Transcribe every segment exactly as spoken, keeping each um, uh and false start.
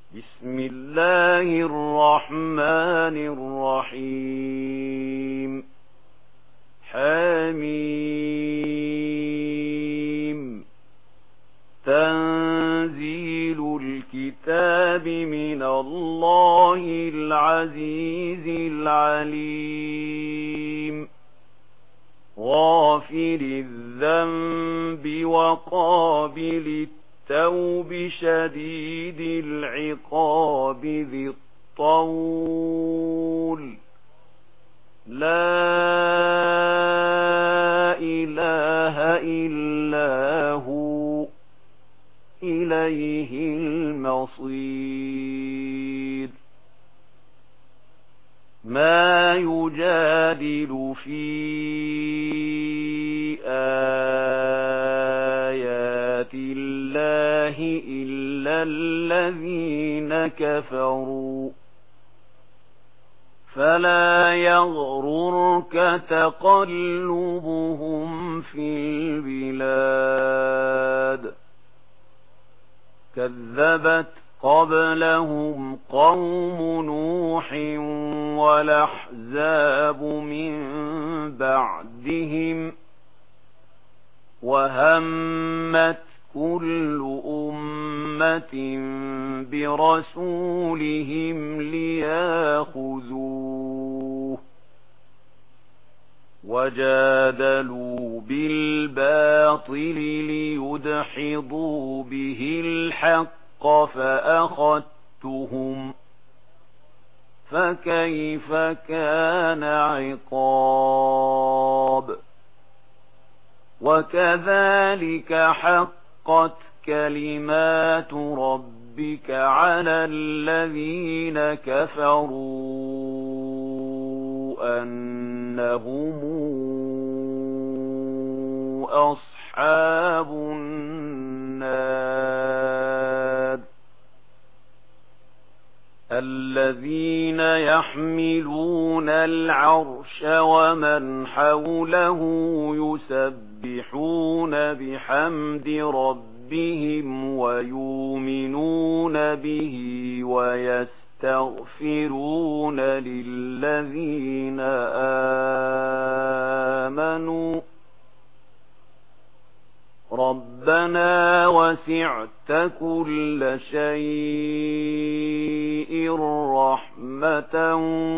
بسم الله الرحمن الرحيم. حميم. تنزيل الكتاب من الله العزيز العليم. غافر الذنب وقابل التوب شديد العقاب ذي الطول. لا إله إلا هو إليه المصير. ما يجادل في آيات الله إلا الذين كفروا. فلا يغررك تقلبهم في البلاد. كذبت قبلهم قوم نوح والأحزاب من بعدهم. وهمت كل أمة برسولهم ليأخذوه. وجادلوا بالباطل ليدحضوا به الحق فأخذتهم. فكيف كان عقاب. وكذلك حقت كلمات ربك على الذين كفروا أنهم أصحاب النار. الذين يحملون العرش ومن حوله يسبحون بحمد ربهم ويؤمنون به ويستغفرون للذين آمنوا ربنا وسعت كل شيء رحمة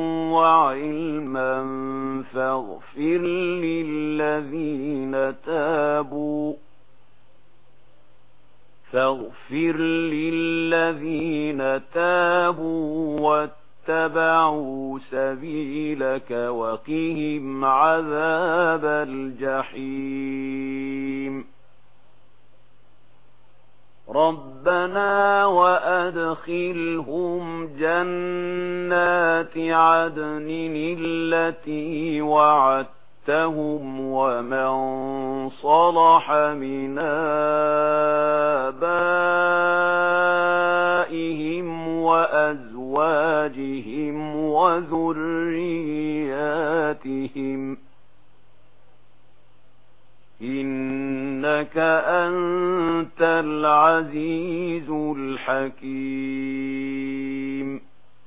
وعلما فاغفر للذين تابوا فاغفر للذين تابوا واتبعوا سبيلك وقهم عذاب الجحيم. ربنا وأدخلهم جنات عدن التي وعدتهم ومن صلح من آبائهم وأزواجهم وذرياتهم إنك أنت العزيز الحكيم.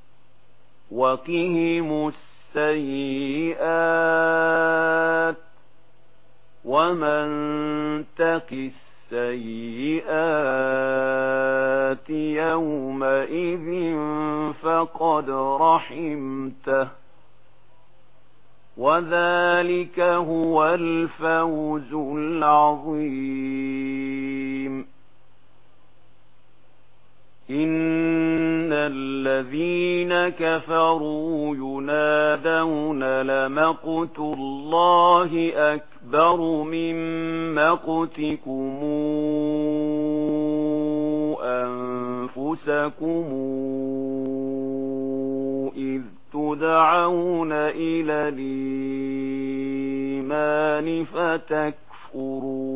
وقهم السيئات ومن تق السيئات يومئذ فقد رحمته وذلك هو الفوز العظيم. إن الذين كفروا ينادون لمقت الله أكبر من مقتكم أنفسكم إذ تدعون إلى الإيمان فتكفرون.